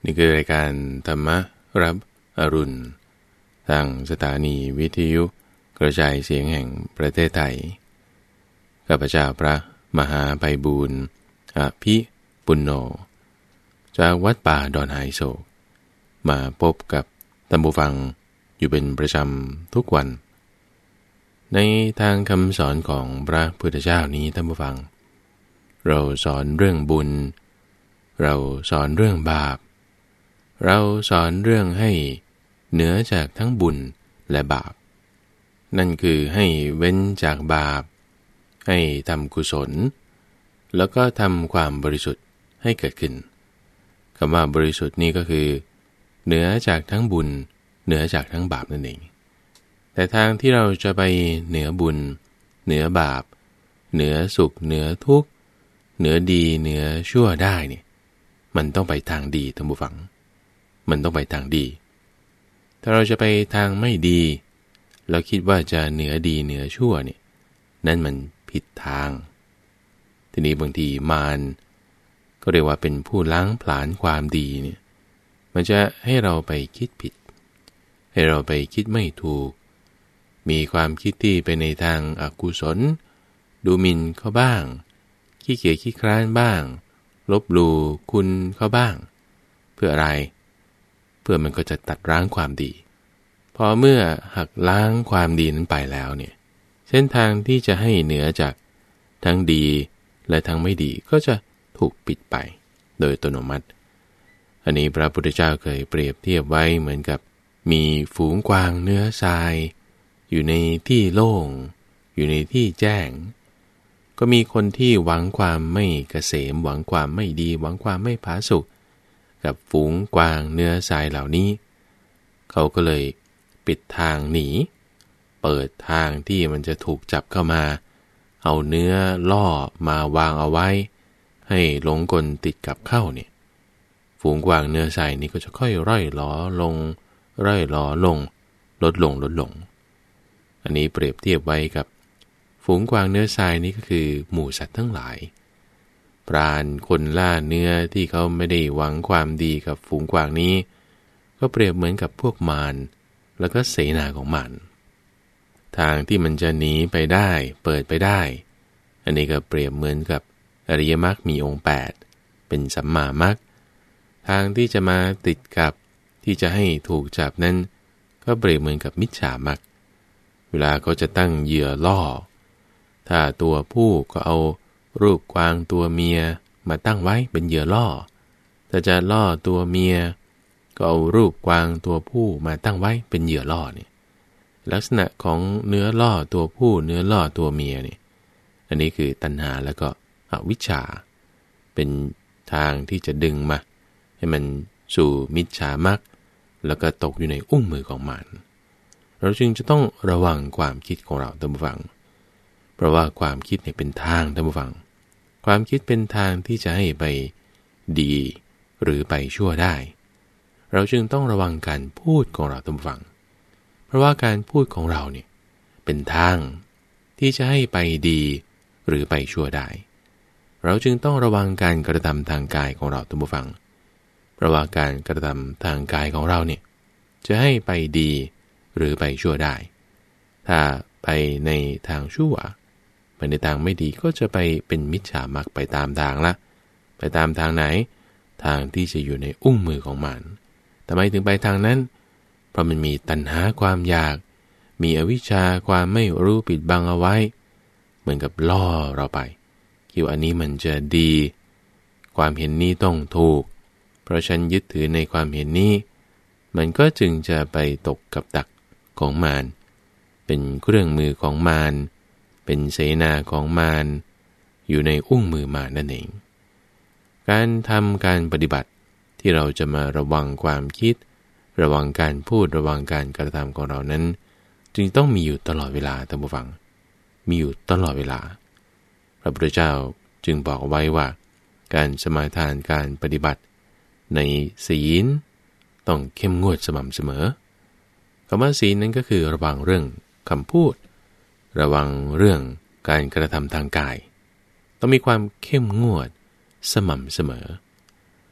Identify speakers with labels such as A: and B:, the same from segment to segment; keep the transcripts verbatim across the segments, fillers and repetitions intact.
A: นี่คือรายการธรรมรับอรุณทางสถานีวิทยุกระจายเสียงแห่งประเทศไทยข้าพเจ้าพระมหาไพบูลย์อภิปุณโญจากวัดป่าดอนหายโศกมาพบกับท่านผู้ฟังอยู่เป็นประจำทุกวันในทางคำสอนของพระพุทธเจ้านี้ท่านผู้ฟังเราสอนเรื่องบุญเราสอนเรื่องบาปเราสอนเรื่องให้เหนือจากทั้งบุญและบาปนั่นคือให้เว้นจากบาปให้ทำกุศลแล้วก็ทำความบริสุทธิ์ให้เกิดขึ้นคำว่าบริสุทธิ์นี่ก็คือเหนือจากทั้งบุญเหนือจากทั้งบาปนั่นเองแต่ทางที่เราจะไปเหนือบุญเหนือบาปเหนือสุขเหนือทุกข์เหนือดีเหนือชั่วได้เนี่ยมันต้องไปทางดีท่านผู้ฟังมันต้องไปทางดีถ้าเราจะไปทางไม่ดีเราคิดว่าจะเหนือดีเหนือชั่วเนี่ยนั่นมันผิดทางทีนี้บางทีมารก็เรียกว่าเป็นผู้ล้างผลาญความดีเนี่ยมันจะให้เราไปคิดผิดให้เราไปคิดไม่ถูกมีความคิดที่ไปในทางอกุศลดูหมิ่นเขาบ้างขี้เกียจขี้คร้านบ้างลบหลู่คุณเขาบ้างเพื่ออะไรเพื่อมันก็จะตัดร้างความดีพอเมื่อหักล้างความดีนั้นไปแล้วเนี่ยเส้นทางที่จะให้เหนือจากทั้งดีและทั้งไม่ดีก็จะถูกปิดไปโดยอัตโนมัติอันนี้พระพุทธเจ้าเคยเปรียบเทียบไว้เหมือนกับมีฝูงกวางเนื้อทรายอยู่ในที่โล่งอยู่ในที่แจ้งก็มีคนที่หวังความไม่เกษมหวังความไม่ดีหวังความไม่ผาสุกกับฝูงกวางเนื้อทรายเหล่านี้เขาก็เลยปิดทางหนีเปิดทางที่มันจะถูกจับเข้ามาเอาเนื้อล่อมาวางเอาไว้ให้หลงกลติดกับเข้าเนี่ยฝูงกวางเนื้อทรายนี้ก็จะค่อยร่อยหลอลงร่อยหลอลงลดลงลดลงอันนี้เปรียบเทียบไว้กับฝูงกวางเนื้อทรายนี้ก็คือหมู่สัตว์ทั้งหลายปราณคนล่าเนื้อที่เขาไม่ได้หวังความดีกับฝูงกวางนี้ก็เปรียบเหมือนกับพวกมารแล้วก็เสนาของมันทางที่มันจะหนีไปได้เปิดไปได้อันนี้ก็เปรียบเหมือนกับอริยมรรคมีองค์แปดเป็นสัมมามรรคทางที่จะมาติดกับที่จะให้ถูกจับนั้นก็เปรียบเหมือนกับมิจฉามรรคเวลาเขาจะตั้งเหยื่อล่อถ้าตัวผู้ก็เอารูปกวางตัวเมียมาตั้งไว้เป็นเหยื่อล่อถ้าจะล่อตัวเมียก็เอารูปกวางตัวผู้มาตั้งไว้เป็นเหยื่อล่อเนี่ยลักษณะของเนื้อล่อตัวผู้เนื้อล่อตัวเมียเนี่ยอันนี้คือตัณหาแล้วก็อวิชชาเป็นทางที่จะดึงมาให้มันสู่มิจฉามรรคแล้วก็ตกอยู่ในอุ้งมือของมันเราจึงจะต้องระวังความคิดของเราท่านผู้ฟังเพราะว่าความคิดเนี่ยเป็นทางท่านผู้ฟังความคิดเป็นทางที่จะให้ไปดีหรือไปชั่วได้เราจึงต้องระวังการพูดของเราท่านผู้ฟังเพราะว่าการพูดของเราเนี่ยเป็นทางที่จะให้ไปดีหรือไปชั่วได้เราจึงต้องระวังการกระทำทางกายของเราท่านผู้ฟังเพราะว่าการกระทำทางกายของเราเนี่ยจะให้ไปดีหรือไปชั่วได้ถ้าไปในทางชั่วไปในทางไม่ดีก็จะไปเป็นมิจฉามรรคไปตามทางละไปตามทางไหนทางที่จะอยู่ในอุ้งมือของมันทำไมถึงไปทางนั้นเพราะมันมีตัณหาความอยากมีอวิชชาความไม่รู้ปิดบังเอาไว้เหมือนกับล่อเราไปคิดว่าอันนี้มันจะดีความเห็นนี้ต้องถูกเพราะฉันยึดถือในความเห็นนี้มันก็จึงจะไปตกกับดักของมารเป็นเครื่องมือของมารเป็นเสนาของมารอยู่ในอุ้งมือมารนั่นเองการทำการปฏิบัติที่เราจะมาระวังความคิดระวังการพูดระวังการกระทำของเรานั้นจึงต้องมีอยู่ตลอดเวลาท่านผู้ฟังมีอยู่ตลอดเวลาพระพุทธเจ้าจึงบอกไว้ว่าการสมาทานการปฏิบัติในศีลต้องเข้มงวดสม่ำเสมอคำว่าศีลนั้นก็คือระวังเรื่องคำพูดระวังเรื่องการกระทำทางกายต้องมีความเข้มงวดสม่ำเสมอ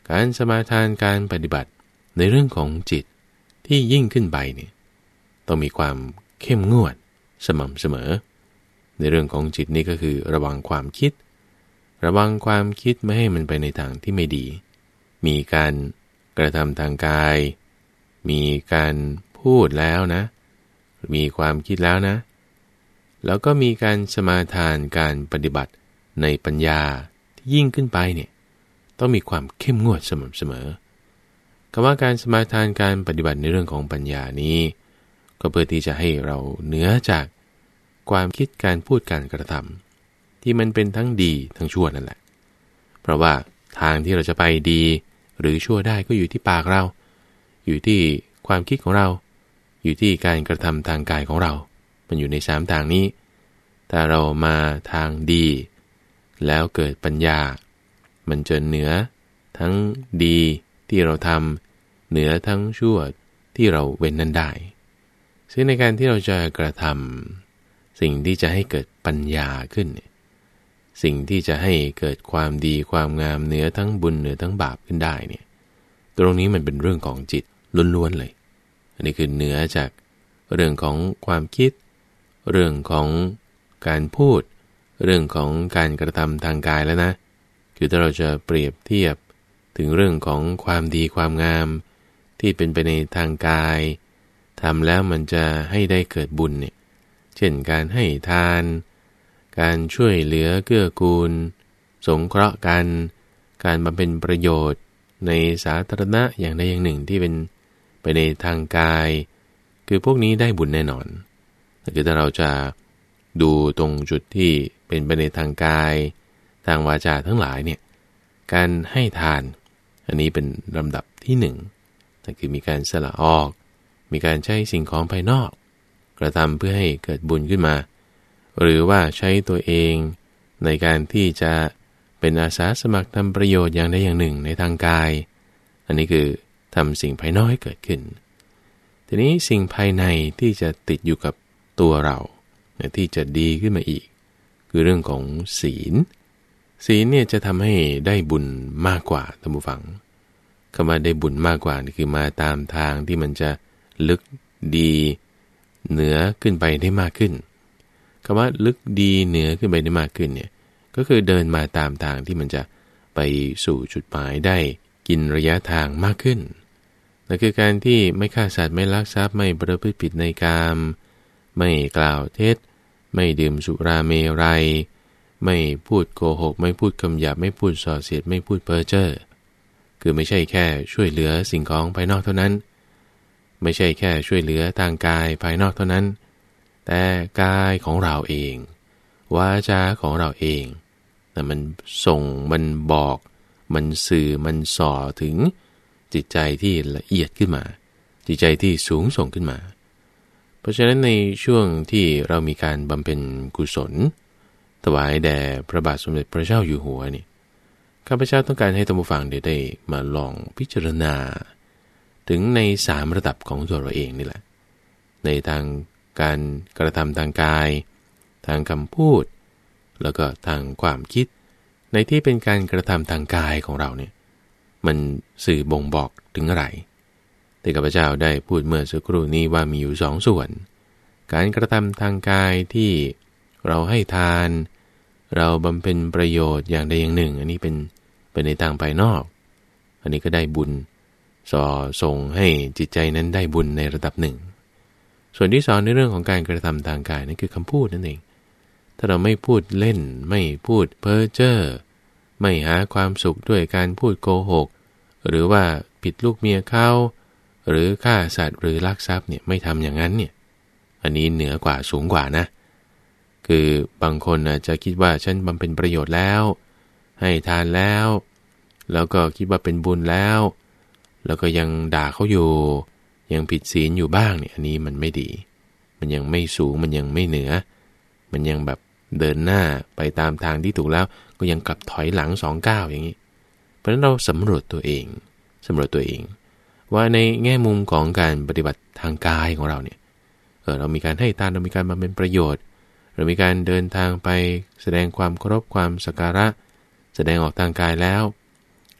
A: การสมาทานการปฏิบัติในเรื่องของจิตที่ยิ่งขึ้นไปเนี่ยต้องมีความเข้มงวดสม่ำเสมอในเรื่องของจิตนี่ก็คือระวังความคิดระวังความคิดไม่ให้มันไปในทางที่ไม่ดีมีการกระทำทางกายมีการพูดแล้วนะมีความคิดแล้วนะแล้วก็มีการสมาทานการปฏิบัติในปัญญาที่ยิ่งขึ้นไปเนี่ยต้องมีความเข้มงวดสม่ำเสมอคำว่าการสมาทานการปฏิบัติในเรื่องของปัญญานี้ก็เพื่อที่จะให้เราเหนือจากความคิดการพูดการกระทำที่มันเป็นทั้งดีทั้งชั่วนั่นแหละเพราะว่าทางที่เราจะไปดีหรือชั่วได้ก็อยู่ที่ปากเราอยู่ที่ความคิดของเราอยู่ที่การกระทำทางกายของเรามันอยู่ในสามทางนี้ถ้าเรามาทางดีแล้วเกิดปัญญามันจะเหนือทั้งดีที่เราทำเหนือทั้งชั่วที่เราเว้นนั้นได้ซึ่งในการที่เราจะกระทำสิ่งที่จะให้เกิดปัญญาขึ้นสิ่งที่จะให้เกิดความดีความงามเหนือทั้งบุญเหนือทั้งบาปขึ้นได้เนี่ยตรงนี้มันเป็นเรื่องของจิตล้วนๆเลยอันนี้คือเหนือจากเรื่องของความคิดเรื่องของการพูดเรื่องของการกระทำทางกายแล้วนะคือถ้าเราจะเปรียบเทียบถึงเรื่องของความดีความงามที่เป็นไปในทางกายทำแล้วมันจะให้ได้เกิดบุญเนี่ยเช่นการให้ทานการช่วยเหลือเกื้อกูลสงเคราะห์กันการบำเพ็ญประโยชน์ในสาธารณะอย่างใดอย่างหนึ่งที่เป็นไปในทางกายคือพวกนี้ได้บุญแน่นอนแต่คือถ้าเราจะดูตรงจุดที่เป็นไปในทางกายทางวาจาทั้งหลายเนี่ยการให้ทานอันนี้เป็นลำดับที่หนึ่งนั่นคือมีการสละออกมีการใช้สิ่งของภายนอกกระทำเพื่อให้เกิดบุญขึ้นมาหรือว่าใช้ตัวเองในการที่จะเป็นอาสาสมัครทำประโยชน์อย่างใดอย่างหนึ่งในทางกายอันนี้คือทำสิ่งภายนอกให้เกิดขึ้นทีนี้สิ่งภายในที่จะติดอยู่กับตัวเราที่จะดีขึ้นมาอีกคือเรื่องของศีลศีลเนี่ยจะทำให้ได้บุญมากกว่าท่านผู้ฟังคำว่าได้บุญมากกว่านี่คือมาตามทางที่มันจะลึกดีเหนือขึ้นไปได้มากขึ้นคำว่าลึกดีเหนือขึ้นไปได้มากขึ้นเนี่ยก็คือเดินมาตามทางที่มันจะไปสู่จุดหมายได้กินระยะทางมากขึ้นนั่นคือการที่ไม่ฆ่าสัตว์ไม่ลักทรัพย์ไม่ประพฤติผิดในกามไม่กล่าวเท็จไม่ดื่มสุราเมรัยไม่พูดโกหกไม่พูดคำหยาบไม่พูดส่อเสียดไม่พูดเพ้อเจ้อคือไม่ใช่แค่ช่วยเหลือสิ่งของภายนอกเท่านั้นไม่ใช่แค่ช่วยเหลือทางกายภายนอกเท่านั้นแต่กายของเราเองวาจาของเราเองแต่มันส่งมันบอกมันสื่อมันส่อถึงจิตใจที่ละเอียดขึ้นมาจิตใจที่สูงส่งขึ้นมาเพราะฉะนั้นในช่วงที่เรามีการบำเพ็ญกุศลถวายแด่พระบาทสมเด็จพระเจ้าอยู่หัวนี่ข้าพเจ้าต้องการให้ท่านผู้ฟังได้มาลองพิจารณาถึงในสามระดับของตัวเราเองนี่แหละในทางการกระทำทางกายทางคำพูดแล้วก็ทางความคิดในที่เป็นการกระทำทางกายของเราเนี่ยมันสื่อบ่งบอกถึงอะไรที่ข้าพเจ้าได้พูดเมื่อสักครู่นี้ว่ามีอยู่สองส่วนการกระทำทางกายที่เราให้ทานเราบำเพ็ญประโยชน์อย่างใดอย่างหนึ่งอันนี้เป็นเป็นในทางภายนอกอันนี้ก็ได้บุญส่อส่งให้จิตใจนั้นได้บุญในระดับหนึ่งส่วนที่สองในเรื่องของการกระทำทางกายนั่นคือคำพูดนั่นเองถ้าเราไม่พูดเล่นไม่พูดเพ้อเจ้อไม่หาความสุขด้วยการพูดโกหกหรือว่าผิดลูกเมียเขาหรือฆ่าสัตว์หรือลักทรัพย์เนี่ยไม่ทำอย่างนั้นเนี่ยอันนี้เหนือกว่าสูงกว่านะคือบางคนอาจจะคิดว่าฉันบำเพ็ญประโยชน์แล้วให้ทานแล้วแล้วก็คิดว่าเป็นบุญแล้วแล้วก็ยังด่าเขาอยู่ยังผิดศีลอยู่บ้างเนี่ยอันนี้มันไม่ดีมันยังไม่สูงมันยังไม่เหนือมันยังแบบเดินหน้าไปตามทางที่ถูกแล้วก็ยังกลับถอยหลังสองก้าวอย่างนี้เพราะฉะนั้นเราสำรวจตัวเองสำรวจตัวเองว่าในแง่มุมของการปฏิบัติทางกายของเราเนี่ยเออเรามีการให้ทานเรามีการบำเพ็ญประโยชน์เรามีการเดินทางไปแสดงความเคารพความสักการะแสดงออกทางกายแล้ว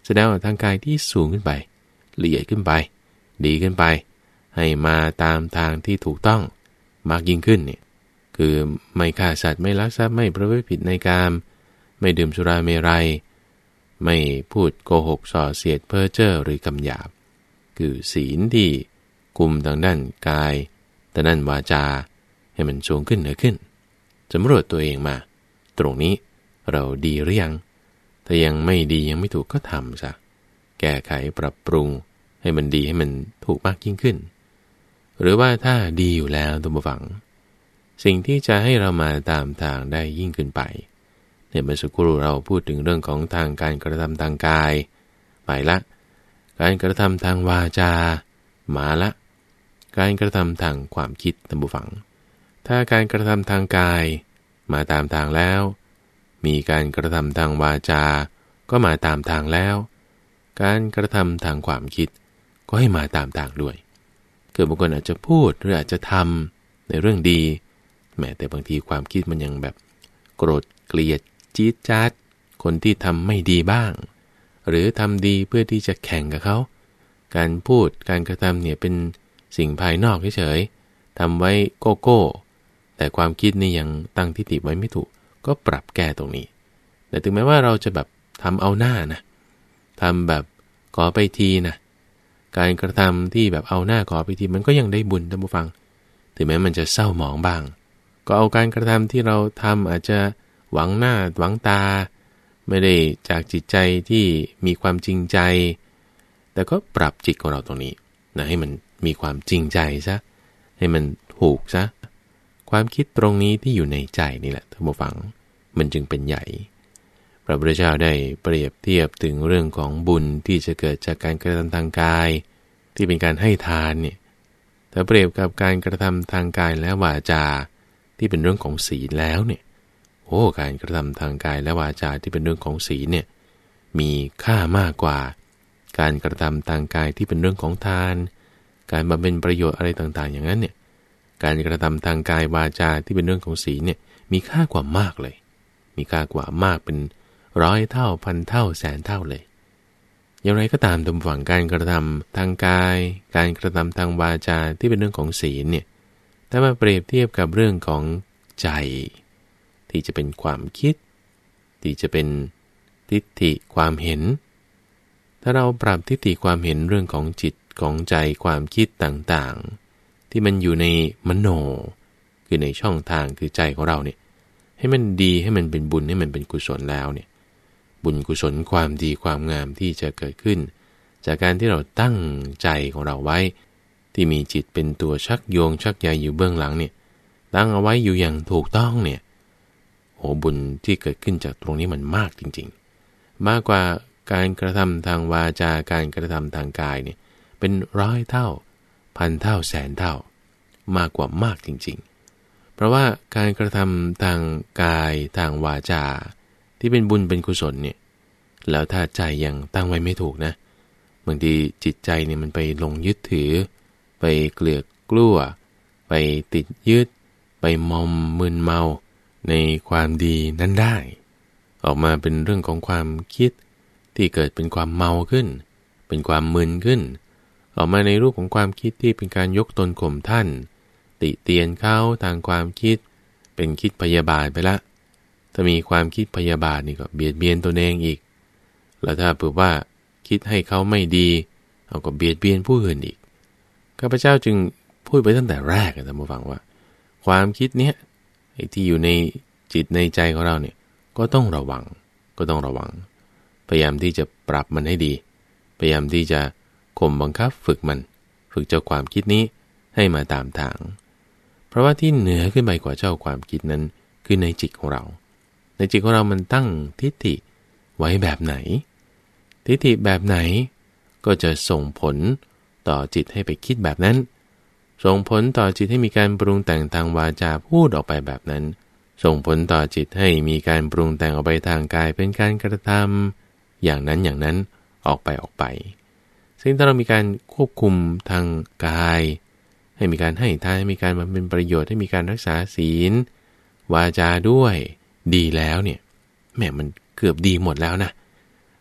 A: แสดงออกทางกายที่สูงขึ้นไปละเอียดขึ้นไปดีขึ้นไปให้มาตามทางที่ถูกต้องมากยิ่งขึ้นเนี่ยคือไม่ฆ่าสัตว์ไม่ลักทรัพย์ไม่ประพฤติผิดในกามไม่ดื่มสุราเมรัยไม่พูดโกหกส่อเสียดเพ้อเจ้อหรือกำหยาบคือศีลที่กุมทางด้านกายแต่ด้านวาจาให้มันสูงขึ้นเหนือขึ้นสำรวจตัวเองมาตรงนี้เราดีหรือยังถ้ายังไม่ดียังไม่ถูกก็ทำซะแก้ไขปรับปรุงให้มันดีให้มันถูกมากยิ่งขึ้นหรือว่าถ้าดีอยู่แล้วตัวผู้ฟังสิ่งที่จะให้เรามาตามทางได้ยิ่งขึ้นไปเนี่ยเมื่อสักครู่เราพูดถึงเรื่องของทางการกระทำทางกายไปละการกระทำทางวาจามาละการกระทำทางความคิดตัวผู้ฟังถ้าการกระทำทางกายมาตามทางแล้วมีการกระทำทางวาจาก็มาตามทางแล้วการกระทำทางความคิดก็ให้มาตามทางด้วยเกิดบางคนอาจจะพูดหรืออาจจะทำในเรื่องดีแม้แต่บางทีความคิดมันยังแบบโกรธเกลียดจี๊ดจ๊าดคนที่ทำไม่ดีบ้างหรือทำดีเพื่อที่จะแข่งกับเขาการพูดการกระทำเนี่ยเป็นสิ่งภายนอกเฉยๆทำไว้โก้โก้แต่ความคิดนี่ยังตั้งทิฏฐิไว้ไม่ถูกก็ปรับแก้ตรงนี้แต่ถึงแม้ว่าเราจะแบบทำเอาหน้านะทำแบบขอไปทีนะการกระทำที่แบบเอาหน้าขอไปทีมันก็ยังได้บุญท่านผู้ฟังถึงแม้มันจะเศร้าหมองบ้างก็เอาการกระทำที่เราทำอาจจะหวังหน้าหวังตาไม่ได้จากจิตใจที่มีความจริงใจแต่ก็ปรับจิตของเราตรงนี้นะให้มันมีความจริงใจซะให้มันถูกซะความคิดตรงนี้ที่อยู่ในใจนี่แหละท่านผู้ฟังมันจึงเป็นใหญ่พระพุทธเจ้าได้เปรียบเทียบถึงเรื่องของบุญที่จะเกิดจากการกระทำทางกายที่เป็นการให้ทานเนี่ยถ้าเปรียบกับการกระทำทางกายและวาจาที่เป็นเรื่องของศีลแล้วเนี่ยโอ้การกระทำทางกายและวาจาที่เป็นเรื่องของศีลเนี่ยมีค่ามากกว่าการกระทำทางกายที่เป็นเรื่องของทานการบำเพ็ญประโยชน์อะไรต่างๆอย่างนั้นเนี่ยการกระทำทางกายวาจาที่เป็นเรื่องของศีลเนี่ยมีค่ากว่ามากเลยมีค่ากว่ามากเป็นร้อยเท่าพันเท่าแสนเท่าเลยอย่างไรก็ตามตามฝั่งการกระทำทางกายการกระทำทางวาจาที่เป็นเรื่องของศีลเนี่ยถ้ามาเปรียบเทียบกับเรื่องของใจที่จะเป็นความคิดที่จะเป็นทิฏฐิความเห็นถ้าเราปรับทิฏฐิความเห็นเรื่องของจิตของใจความคิดต่างๆที่มันอยู่ในมโนคือในช่องทางคือใจของเราเนี่ยให้มันดีให้มันเป็นบุญให้มันเป็นกุศลแล้วเนี่ยบุญกุศลความดีความงามที่จะเกิดขึ้นจากการที่เราตั้งใจของเราไว้ที่มีจิตเป็นตัวชักโยงชักใยอยู่เบื้องหลังเนี่ยตั้งเอาไว้อยู่อย่างถูกต้องเนี่ยโหบุญที่เกิดขึ้นจากตรงนี้มันมากจริงๆมากกว่าการกระทำทางวาจาการกระทำทางกายเนี่ยเป็นร้อยเท่าพันเท่าแสนเท่ามากกว่ามากจริงๆเพราะว่าการกระทำทางกายทางวาจาที่เป็นบุญเป็นกุศลเนี่ยแล้วถ้าใจยังตั้งไว้ไม่ถูกนะบางทีจิตใจเนี่ยมันไปลงยึดถือไปเกลือกกลั้วไปติดยึดไปมอมมึนเมาในความดีนั้นได้ออกมาเป็นเรื่องของความคิดที่เกิดเป็นความเมาขึ้นเป็นความมึนขึ้นออกมาในรูปของความคิดที่เป็นการยกตนข่มท่านติเตียนเขาทางความคิดเป็นคิดพยาบาทไปละถ้ามีความคิดพยาบาทนี่ก็เบียดเบียนตัวเองอีกแล้วถ้าเผื่อว่าคิดให้เขาไม่ดีเอาก็เบียดเบียนผู้อื่นอีกข้าพเจ้าจึงพูดไปตั้งแต่แรกนะท่านผู้ฟังว่าความคิดเนี้ยไอ้ที่อยู่ในจิตในใจของเราเนี่ยก็ต้องระวังก็ต้องระวังพยายามที่จะปรับมันให้ดีพยายามที่จะข่มบังคับฝึกมันฝึกเจ้าความคิดนี้ให้มาตามทางเพราะว่าที่เหนือขึ้นไปกว่าเจ้าความคิดนั้นคือในจิตของเราในจิตของเรามันตั้งทิฏฐิไว้แบบไหนทิฏฐิแบบไหนก็จะส่งผลต่อจิตให้ไปคิดแบบนั้นส่งผลต่อจิตให้มีการปรุงแต่งทางวาจาพูดออกไปแบบนั้นส่งผลต่อจิตให้มีการปรุงแต่งออกไปทางกายเป็นการกระทำอย่างนั้นอย่างนั้นออกไปออกไปซึ่งถ้าเรามีการควบคุมทางกายให้มีการให้ทานให้มีการบำเพ็ญประโยชน์ให้มีการรักษาศีลวาจาด้วยดีแล้วเนี่ยแหมมันเกือบดีหมดแล้วนะ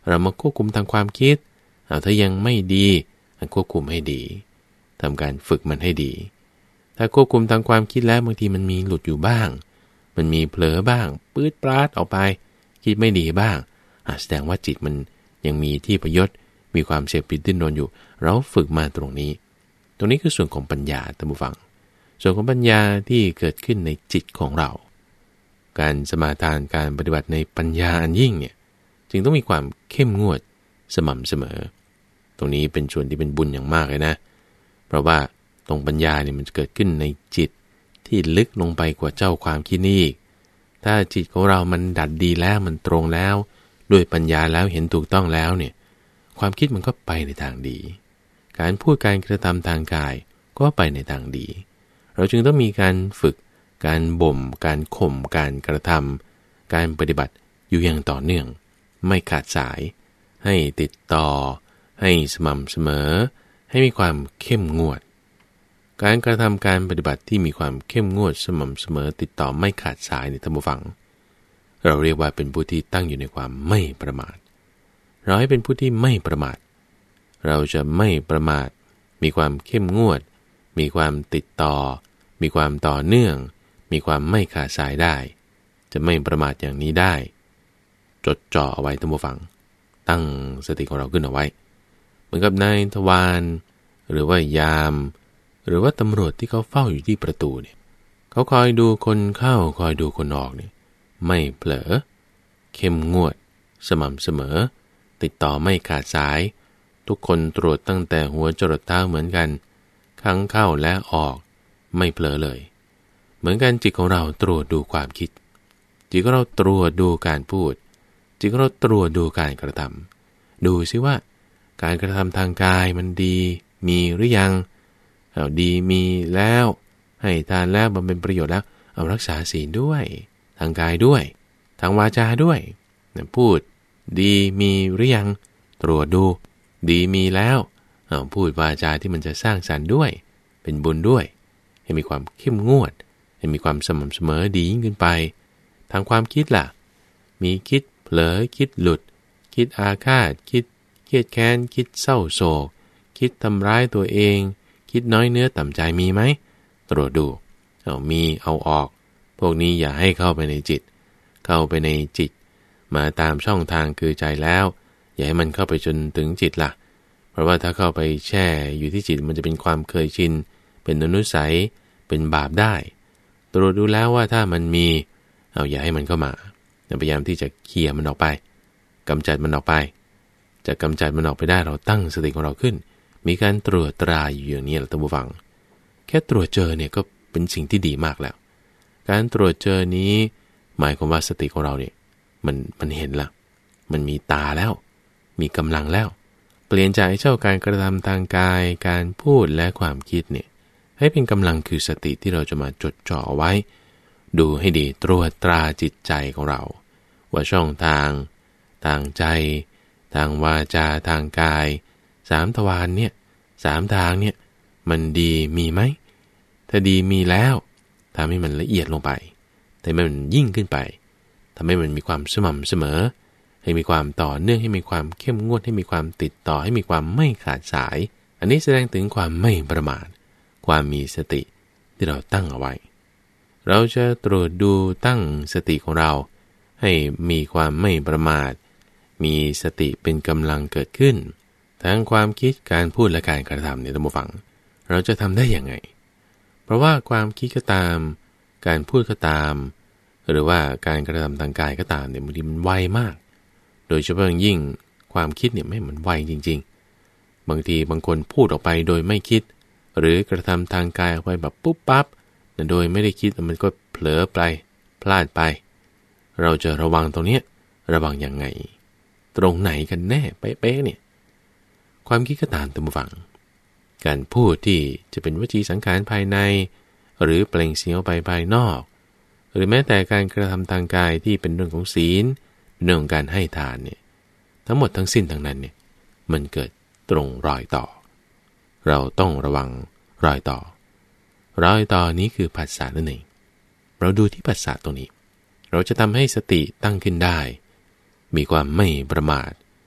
A: เรามาควบคุมทางความคิดเอาถ้ายังไม่ดีควบคุมให้ดีทำการฝึกมันให้ดีถ้าควบคุมทางความคิดแล้วบางทีมันมีหลุดอยู่บ้างมันมีเผลอบ้างปื๊ดปราดออกไปคิดไม่ดีบ้างแสดงว่าจิตมันยังมีที่พยศมีความเสพติดดิ้นรนอยู่เราฝึกมาตรงนี้ตรงนี้คือส่วนของปัญญาท่านผู้ฟังส่วนของปัญญาที่เกิดขึ้นในจิตของเราการสมาทานการปฏิบัติในปัญญาอันยิ่งเนี่ยจึงต้องมีความเข้มงวดสม่ำเสมอตรงนี้เป็นส่วนที่เป็นบุญอย่างมากเลยนะเพราะว่าตรงปัญญาเนี่ยมันจะเกิดขึ้นในจิตที่ลึกลงไปกว่าเจ้าความคิดนี่อีกถ้าจิตของเรามันดัดดีแล้วมันตรงแล้วด้วยปัญญาแล้วเห็นถูกต้องแล้วเนี่ยความคิดมันก็ไปในทางดีการพูดการกระทำทางกายก็ไปในทางดีเราจึงต้องมีการฝึกการบ่มการข่มการกระทำการปฏิบัติอยู่อย่างต่อเนื่องไม่ขาดสายให้ติดต่อให้สม่ำเสมอให้มีความเข้มงวดการกระทำการปฏิบัติที่มีความเข้มงวดสม่ำเสมอติดต่อไม่ขาดสายในท่านผู้ฟังเราเรียกว่าเป็นผู้ที่ตั้งอยู่ในความไม่ประมาทเราให้เป็นผู้ที่ไม่ประมาทเราจะไม่ประมาทมีความเข้มงวดมีความติดต่อมีความต่อเนื่องมีความไม่ขาดสายได้จะไม่ประมาทอย่างนี้ได้จดจ่อเอาไว้ท่านผู้ฟังตั้งสติของเราขึ้นเอาไว้เหมือนกับนายทวารหรือว่ายามหรือว่าตำรวจที่เขาเฝ้าอยู่ที่ประตูเนี่ยเขาคอยดูคนเข้าคอยดูคนออกเนี่ยไม่เผลอเข้มงวดสม่ำเสมอติดต่อไม่ขาดสายทุกคนตรวจตั้งแต่หัวจรดเท้าเหมือนกันทั้งเข้าและออกไม่เผลอเลยเหมือนกันจิตของเราตรวจดูความคิดจิตของเราตรวจดูการพูดจิตของเราตรวจดูการกระทำดูซิว่าการกระทำทางกายมันดีมีหรือยังเอาดีมีแล้วให้ทานแล้วบำเพ็ญประโยชน์แล้วเอารักษาศีลด้วยทางกายด้วยทางวาจาด้วยพูดดีมีหรือยังตรวจดูดีมีแล้วเอาพูดวาจาที่มันจะสร้างสรรค์ด้วยเป็นบุญด้วยให้มีความเข้มงวดให้มีความสม่ำเสมอดียิ่งขึ้นไปทางความคิดล่ะมีคิดเผลอคิดหลุดคิดอาฆาตคิดเครียดแค้นคิดเศร้าโศกคิดทำร้ายตัวเองคิดน้อยเนื้อต่ำใจมีไหมตรวจดูเอามีเอาออกพวกนี้อย่าให้เข้าไปในจิตเข้าไปในจิตมาตามช่องทางคือใจแล้วอย่าให้มันเข้าไปจนถึงจิตล่ะเพราะว่าถ้าเข้าไปแช่อยู่ที่จิตมันจะเป็นความเคยชินเป็นอนุสัยเป็นบาปได้ตรวจดูแล้วว่าถ้ามันมีเอาอย่าให้มันเข้ามาพยายามที่จะเคลียร์มันออกไปกำจัดมันออกไปจะกำจัดมันออกไปได้เราตั้งสติของเราขึ้นมีการตรวจตราอยู่อย่างนี้แหละท่านผู้ฟังแค่ตรวจเจอเนี่ยก็เป็นสิ่งที่ดีมากแล้วการตรวจเจอนี้หมายความว่าสติของเราเนี่ยมันมันเห็นละมันมีตาแล้วมีกำลังแล้วเปลี่ยนจากเจ้าการกระทำทางกายการพูดและความคิดเนี่ยให้เป็นกำลังคือสติที่เราจะมาจดจ่อไว้ดูให้ดีตรวจตราจิตใจของเราว่าช่องทางทางใจทางวาจาทางกายสามทวารเนี่ยสามทางเนี่ยมันดีมีไหมถ้าดีมีแล้วทำให้มันละเอียดลงไปทำให้มันยิ่งขึ้นไปทำให้มันมีความสม่ำเสมอให้มีความต่อเนื่องให้มีความเข้มงวดให้มีความติดต่อให้มีความไม่ขาดสายอันนี้แสดงถึงความไม่ประมาทความมีสติที่เราตั้งเอาไว้เราจะตรวจดูตั้งสติของเราให้มีความไม่ประมาทมีสติเป็นกำลังเกิดขึ้นทั้งความคิดการพูดและการกระทำเนี่ยท่านผู้ฟังเราจะทำได้อย่างไงเพราะว่าความคิดก็ตามการพูดก็ตามหรือว่าการกระทำทางกายก็ตามเนี่ยบางทีมันไวมากโดยเฉพาะยิ่งความคิดเนี่ยไม่มันไวจริงๆบางทีบางคนพูดออกไปโดยไม่คิดหรือกระทำทางกายออกไปแบบปุ๊บปั๊บโดยไม่ได้คิดมันก็เผลอไปพลาดไปเราจะระวังตรงนี้ระวังยังไงตรงไหนกันแน่เป๊ะๆเนี่ยความคิดก็ตามท่านผู้ฟังการพูดที่จะเป็นวจีสังขารภายในหรือเปล่งเสียงออกไปภายนอกหรือแม้แต่การกระทำทางกายที่เป็นเรื่องของศีลเรื่องของการให้ทานเนี่ยทั้งหมดทั้งสิ้นทั้งนั้นเนี่ยมันเกิดตรงรอยต่อเราต้องระวังรอยต่อรอยต่อนี้คือผัสสะนั่นเองเราดูที่ผัสสะตรงนี้เราจะทำให้สติตั้งขึ้นได้มีความไม่ประมาท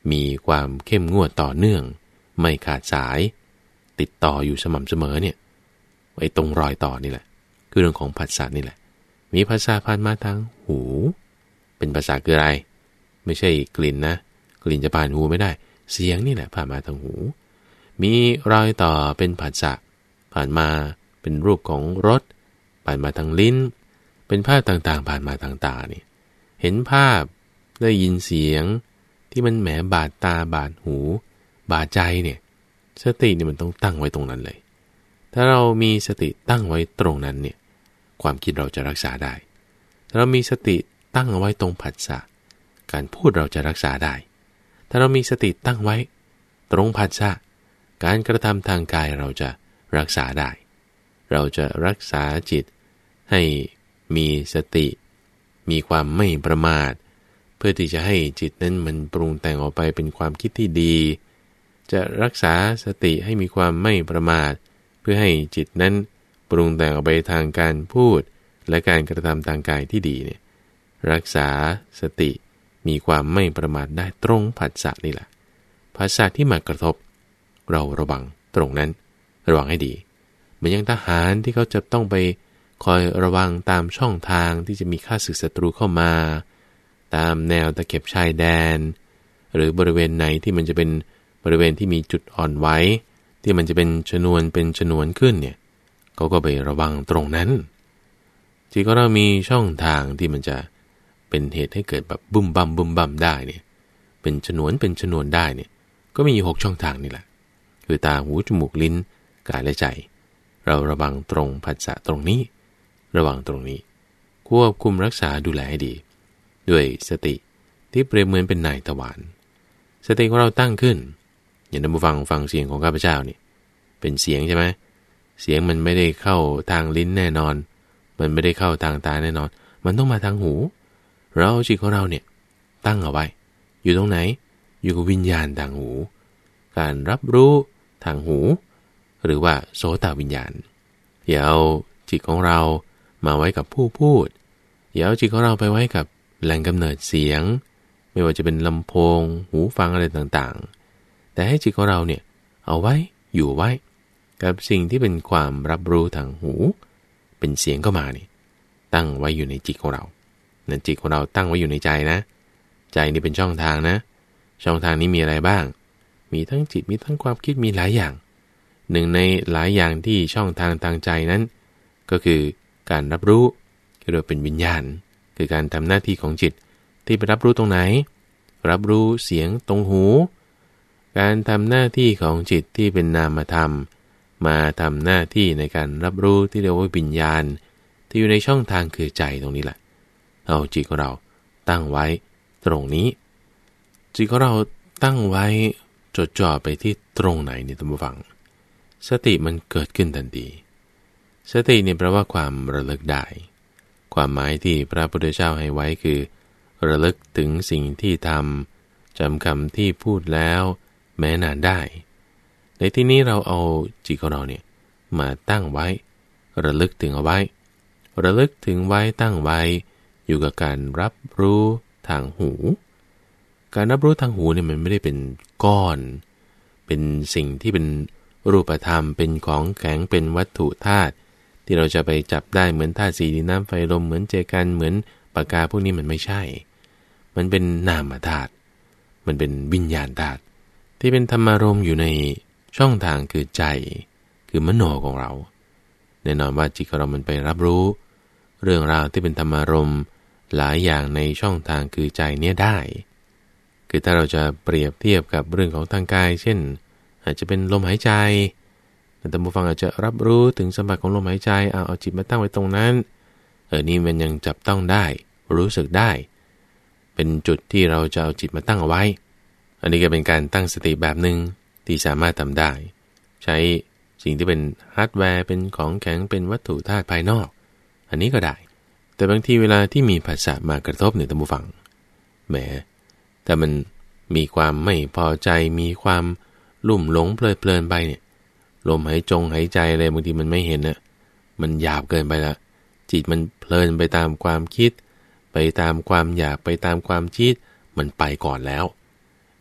A: มีความเข้มงวดต่อเนื่องไม่ขาดสายติดต่ออยู่สม่ำเสมอเนี่ยไอ้ตรงรอยต่อนี่แหละคือเรื่องของผัสสะนี่แหละมีภาษาผ่านมาทางหูเป็นภาษาคืออะไรไม่ใช่กลิ่นนะกลิ่นจะผ่านหูไม่ได้เสียงนี่แหละผ่านมาทางหูมีรอยต่อเป็นผัสสะผ่านมาเป็นรูปของรสผ่านมาทางลิ้นเป็นภาพต่างๆผ่านมาทางตานี่เห็นภาพได้ยินเสียงที่มันแหมบาดตาบาดหูบาดใจเนี่ยสตินี่มันต้องตั้งไว้ตรงนั้นเลยถ้าเรามีสติตั้งไว้ตรงนั้นเนี่ยความคิดเราจะรักษาได้ถ้าเรามีสติตั้งเอาไว้ตรงผัสสะการพูดเราจะรักษาได้ถ้าเรามีสติตั้งไว้ตรงผัสสะการกระทำทางกายเราจะรักษาได้เราจะรักษาจิตให้มีสติมีความไม่ประมาทเพื่อที่จะให้จิตนั้นมันปรุงแต่งออกไปเป็นความคิดที่ดีจะรักษาสติให้มีความไม่ประมาทเพื่อให้จิตนั้นปรุงแต่งออกไปทางการพูดและการกระทำทางกายที่ดีเนี่ยรักษาสติมีความไม่ประมาทได้ตรงผัสสะนี่แหละผัสสะที่มากระทบเราระวังตรงนั้นระวังให้ดีเหมือนอย่างทหารที่เขาจะต้องไปคอยระวังตามช่องทางที่จะมีข้าศึกศัตรูเข้ามาตามแนวตะเข็บชายแดนหรือบริเวณไหนที่มันจะเป็นบริเวณที่มีจุดอ่อนไหวที่มันจะเป็นชนวนเป็นชนวนขึ้นเนี่ยเขาก็ไประวังตรงนั้นที่ก็เรามีช่องทางที่มันจะเป็นเหตุให้เกิดแบบบุ้มบั่มบุ้มบั่มได้เนี่ยเป็นชนวนเป็นชนวนได้เนี่ยก็มีหกช่องทางนี่แหละคือตาหูจมูกลิ้นกายและใจเราระวังตรงผัสสะตรงนี้ระวังตรงนี้ควบคุมรักษาดูแลให้ดีด้วยสติที่เปรียบเหมือนเป็นนายทวารสติของเราตั้งขึ้นอย่างท่านผู้ฟังฟังเสียงของข้าพเจ้านี่เป็นเสียงใช่ไหมเสียงมันไม่ได้เข้าทางลิ้นแน่นอนมันไม่ได้เข้าทางตาแน่นอนมันต้องมาทางหูเราจิตของเราเนี่ยตั้งเอาไว้อยู่ตรงไหนอยู่กับวิญญาณทางหูการรับรู้ทางหูหรือว่าโสตวิญญาณอย่าเอาจิตของเรามาไว้กับผู้พูดอย่าเอาจิตของเราไปไว้กับแหล่งกำเนิดเสียงไม่ว่าจะเป็นลำโพงหูฟังอะไรต่างๆแต่ให้จิตของเราเนี่ยเอาไว้อยู่ไว้กับสิ่งที่เป็นความรับรู้ทางหูเป็นเสียงก็มานี่ตั้งไว้อยู่ในจิตของเรานั่นจิตของเราตั้งไว้อยู่ในใจนะใจนี่เป็นช่องทางนะช่องทางนี้มีอะไรบ้างมีทั้งจิตมีทั้งความคิดมีหลายอย่างหนึ่งในหลายอย่างที่ช่องทางทางใจนั้นก็คือการรับรู้คือโดยเป็นวิญญาณคือการทำหน้าที่ของจิตที่ไปรับรู้ตรงไหนรับรู้เสียงตรงหูการทำหน้าที่ของจิตที่เป็นนามธรรมมาทำหน้าที่ในการรับรู้ที่เรียกว่าวิญญาณที่อยู่ในช่องทางคือใจตรงนี้แหละเอาจิตของเราตั้งไว้ตรงนี้จิตของเราตั้งไว้จดจ่อไปที่ตรงไหนนี่ท่านผู้ฟังสติมันเกิดขึ้นทันทีสติเนี่ยแปลว่าความระลึกได้ความหมายที่พระพุทธเจ้าให้ไว้คือระลึกถึงสิ่งที่ทำจำคำที่พูดแล้วแม้นานได้ในที่นี้เราเอาจิตของเราเนี่ยมาตั้งไว้ระลึกถึงเอาไว้ระลึกถึงไว้ตั้งไว้อยู่กับการรับรู้ทางหูการรับรู้ทางหูเนี่ยมันไม่ได้เป็นก้อนเป็นสิ่งที่เป็นรูปธรรมเป็นของแข็งเป็นวัตถุธาตุที่เราจะไปจับได้เหมือนธาตุสี่ดินน้ำไฟลมเหมือนเจกันเหมือนปากกาพวกนี้มันไม่ใช่มันเป็นนามธาตุมันเป็นวิญญาณธาตุที่เป็นธรรมารมณ์อยู่ในช่องทางคือใจคือมโนของเราแน่นอนว่าจิตของเรามันไปรับรู้เรื่องราวที่เป็นธรรมารมณ์หลายอย่างในช่องทางคือใจเนี้ยได้คือถ้าเราจะเปรียบเทียบกับเรื่องของทางกายเช่นอาจจะเป็นลมหายใจแต่ผู้ฟังอาจจะรับรู้ถึงสัมผัสของลมหายใจเอาเอาจิตมาตั้งไว้ตรงนั้นเออนี่มันยังจับต้องได้รู้สึกได้เป็นจุดที่เราจะเอาจิตมาตั้งเอาไว้อันนี้ก็เป็นการตั้งสติแบบหนึ่งที่สามารถทำได้ใช้สิ่งที่เป็นฮาร์ดแวร์เป็นของแข็งเป็นวัตถุธาตุภายนอกอันนี้ก็ได้แต่บางทีเวลาที่มีภาษามากระทบเนี่ยท่านผู้ฟังแหมแต่มันมีความไม่พอใจมีความลุ่มหลงเพลิดเพลินไปเนี่ยลมหายจงหายใจอะไรบางทีมันไม่เห็นนะมันหยาบเกินไปละจิตมันเพลินไปตามความคิดไปตามความอยากไปตามความคิดมันไปก่อนแล้ว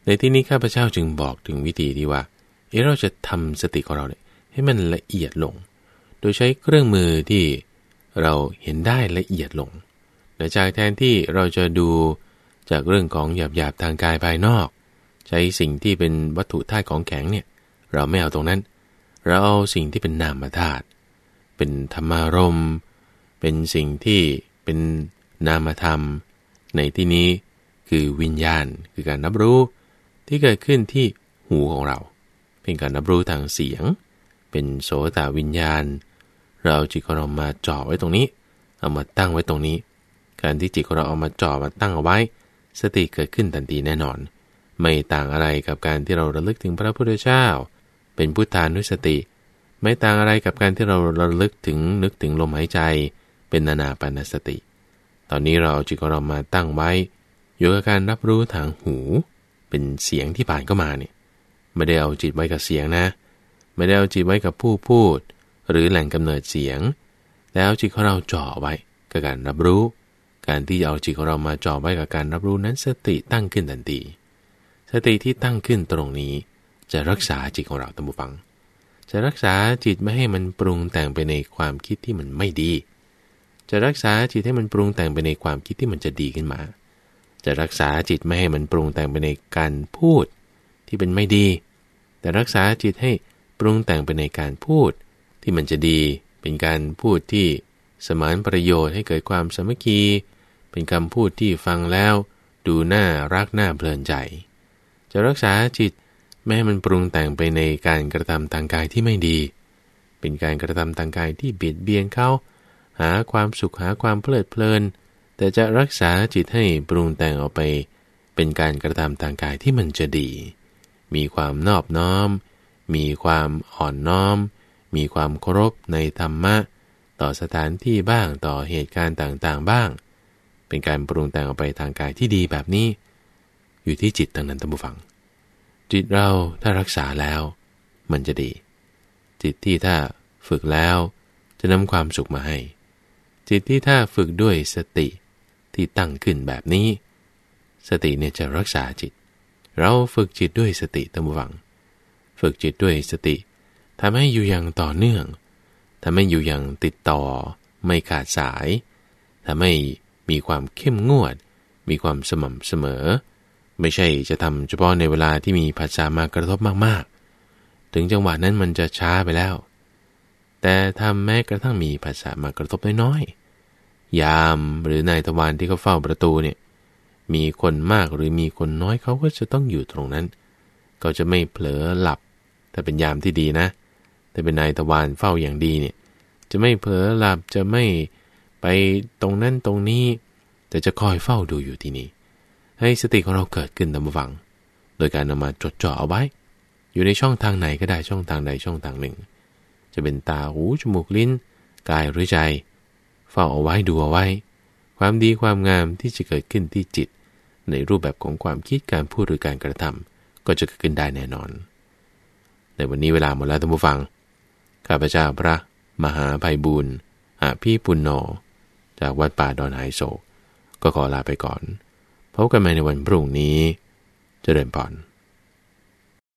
A: ในที่นี้ข้าพเจ้าจึงบอกถึงวิธีที่ว่าเออเราจะทำสติของเราเนี่ยให้มันละเอียดลงโดยใช้เครื่องมือที่เราเห็นได้ละเอียดลงแต่จากแทนที่เราจะดูจากเรื่องของหยาบๆทางกายภายนอกใช้สิ่งที่เป็นวัตถุธาตุของแข็งเนี่ยเราไม่เอาตรงนั้นเราเอาสิ่งที่เป็นนามธาตุเป็นธรรมารมณ์เป็นสิ่งที่เป็นนามธรรมในที่นี้คือวิญญาณคือการรับรู้ที่เกิดขึ้นที่หูของเราเป็นการรับรู้ทางเสียงเป็นโสตวิญญาณเราจิตของเรามาจ่อไว้ตรงนี้เอามาตั้งไว้ตรงนี้การที่จิตของเราเอามาจ่อมาตั้งเอาไว้สติเกิดขึ้นทันทีแน่นอนไม่ต่างอะไรกับการที่เราระลึกถึงพระพุทธเจ้าเป็นพุทธานุสติไม่ต่างอะไรกับการที่เราระลึกถึงนึกถึงลมหายใจเป็นอานาปานสติตอนนี้เราเอาจิตของเรามาตั้งไว้อยู่กับการรับรู้ทางหูเป็นเสียงที่ผ่านเข้ามาเนี่ยไม่ได้เอาจิตไว้กับเสียงนะไม่ได้เอาจิตไว้กับผู้พูดหรือแหล่งกำเนิดเสียงแล้วจิตของเราจ่อไว้กับการรับรู้การที่เอาจิตของเรามาจ่อไว้กับการรับรู้นั้นสติตั้งขึ้นทันทีสติที่ตั้งขึ้นตรงนี้จะรักษาจิตของเราท่านผู้ฟังจะรักษาจิตไม่ให้มันปรุงแต่งไปในความคิดที่มันไม่ดีจะรักษาจิตให้มันปรุงแต่งไปในความคิดที่มันจะดีขึ้นมาจะรักษาจิตไม่ให้มันปรุงแต่งไปในการพูดที่เป็นไม่ดีแต่รักษาจิตให้ปรุงแต่งไปในการพูดที่มันจะดีเป็นการพูดที่สมานประโยชน์ให้เกิดความสามัคคีเป็นคำพูดที่ฟังแล้วดูน่ารักน่าเพลินใจจะรักษาจิตไม่ให้มันปรุงแต่งไปในการกระทำทางกายที่ไม่ดีเป็นการกระทำทางกายที่เบียดเบียนเขาหาความสุขหาความเพลิดเพลินแต่จะรักษาจิตให้ปรุงแต่งออกไปเป็นการกระทำทางกายที่มันจะดีมีความนอบน้อมมีความอ่อนน้อมมีความเคารพในธรรมะต่อสถานที่บ้างต่อเหตุการณ์ต่างๆบ้างเป็นการปรุงแต่งออกไปทางกายที่ดีแบบนี้อยู่ที่จิตทั้งนั้นท่านผู้ฟังจิตเราถ้ารักษาแล้วมันจะดีจิตที่ถ้าฝึกแล้วจะนำความสุขมาให้จิตที่ถ้าฝึกด้วยสติที่ตั้งขึ้นแบบนี้สติเนี่ยจะรักษาจิตเราฝึกจิตด้วยสติท่านผู้ฟังฝึกจิตด้วยสติทำให้อยู่อย่างต่อเนื่องทำให้อยู่อย่างติดต่อไม่ขาดสายทำให้มีความเข้มงวดมีความสม่ำเสมอไม่ใช่จะทำเฉพาะในเวลาที่มีผัสสะมากระทบมากๆถึงจังหวะนั้นมันจะช้าไปแล้วแต่ทำแม้กระทั่งมีผัสสะมากระทบน้อยๆยามหรือนายทวารที่เขาเฝ้าประตูเนี่ยมีคนมากหรือมีคนน้อยเขาก็จะต้องอยู่ตรงนั้นเขาจะไม่เผลอหลับถ้าเป็นยามที่ดีนะแต่เป็นนายทวารเฝ้าอย่างดีเนี่ยจะไม่เผลอหลับจะไม่ไปตรงนั้นตรงนี้แต่จะคอยเฝ้าดูอยู่ที่นี่ให้สติของเราเกิดขึ้นตามฟังโดยการนำมาจดจ่อเอาไว้อยู่ในช่องทางไหนก็ได้ช่องทางใดช่องทางหนึ่งจะเป็นตาหูจมูกลิ้นกายหรือใจเฝ้าเอาไว้ดูเอาไว้ความดีความงามที่จะเกิดขึ้นที่จิตในรูปแบบของความคิดการพูดหรือการกระทำก็จะเกิดขึ้นได้แน่นอนในวันนี้เวลาหมดแล้วท่านผู้ฟังข้าพเจ้าพระมหาไพบูลย์อาภีปุณโญจากวัดป่าดอนไหโศกก็ขอลาไปก่อนพบกันใหม่ในวันพรุ่งนี้เจริญพร